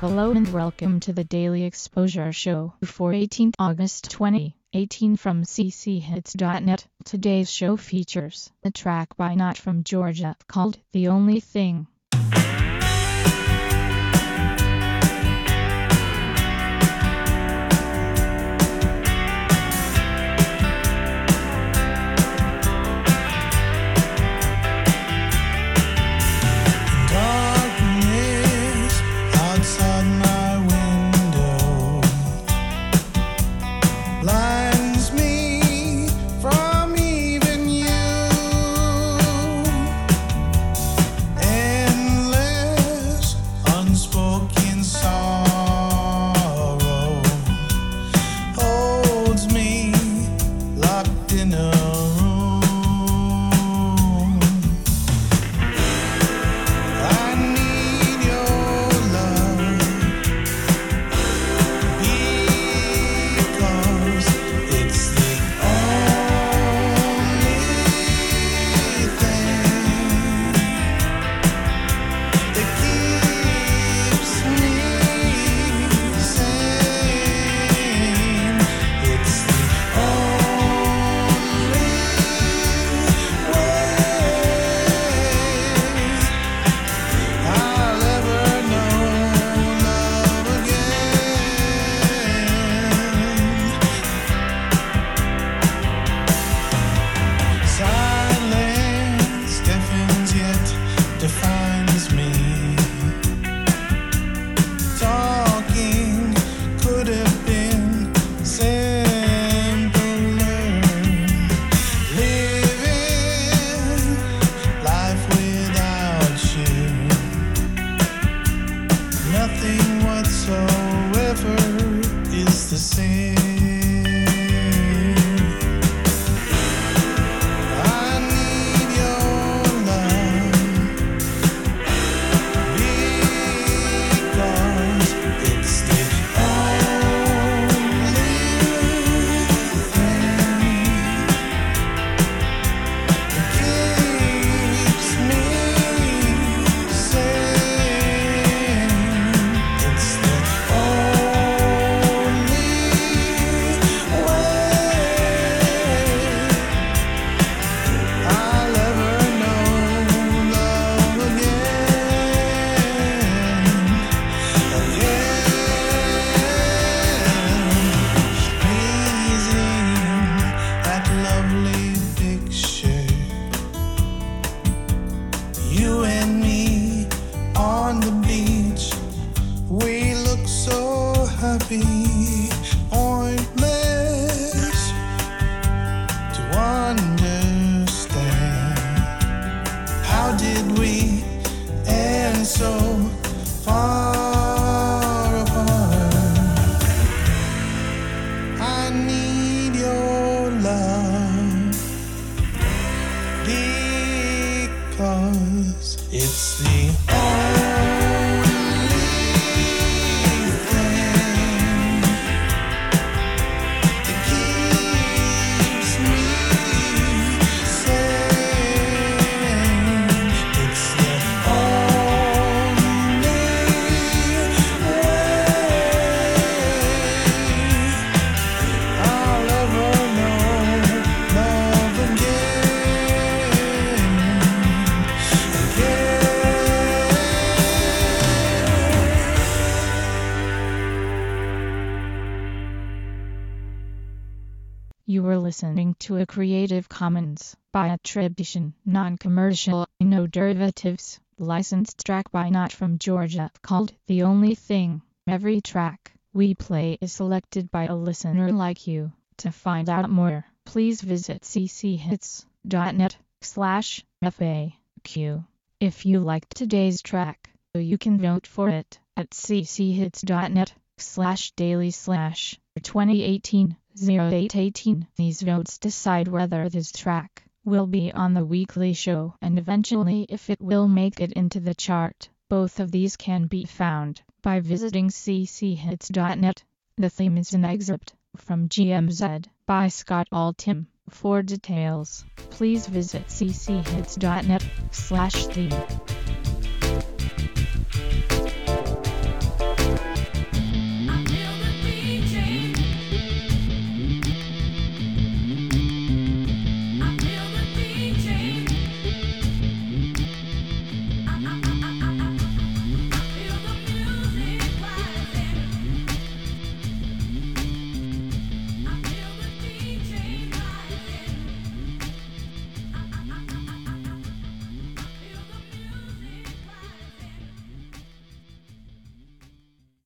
Hello and welcome to the Daily Exposure Show for 18th August 2018 from cchits.net. Today's show features a track by Not From Georgia called The Only Thing. Nothing whatsoever is the same. I need your love because it's the only thing that keeps me sane. It's the only way I'll ever know love again. Pleasing that lovely picture, you and me on the beach. We look so happy, pointless to understand. How did we end so far apart? I need your love because it's the only thing that keeps me sane. It's the only way I'll ever know love again. You were listening to a Creative Commons by attribution, non-commercial, no derivatives, licensed track by Not From Georgia called The Only Thing. Every track we play is selected by a listener like you. To find out more, please visit cchits.net/FAQ. If you liked today's track, you can vote for it at cchits.net/daily/2018-0818. These votes decide whether this track will be on the weekly show and eventually if it will make it into the chart. Both of these can be found by visiting cchits.net. The theme is an excerpt from GMZ by Scott Altham. For details, please visit cchits.net/theme.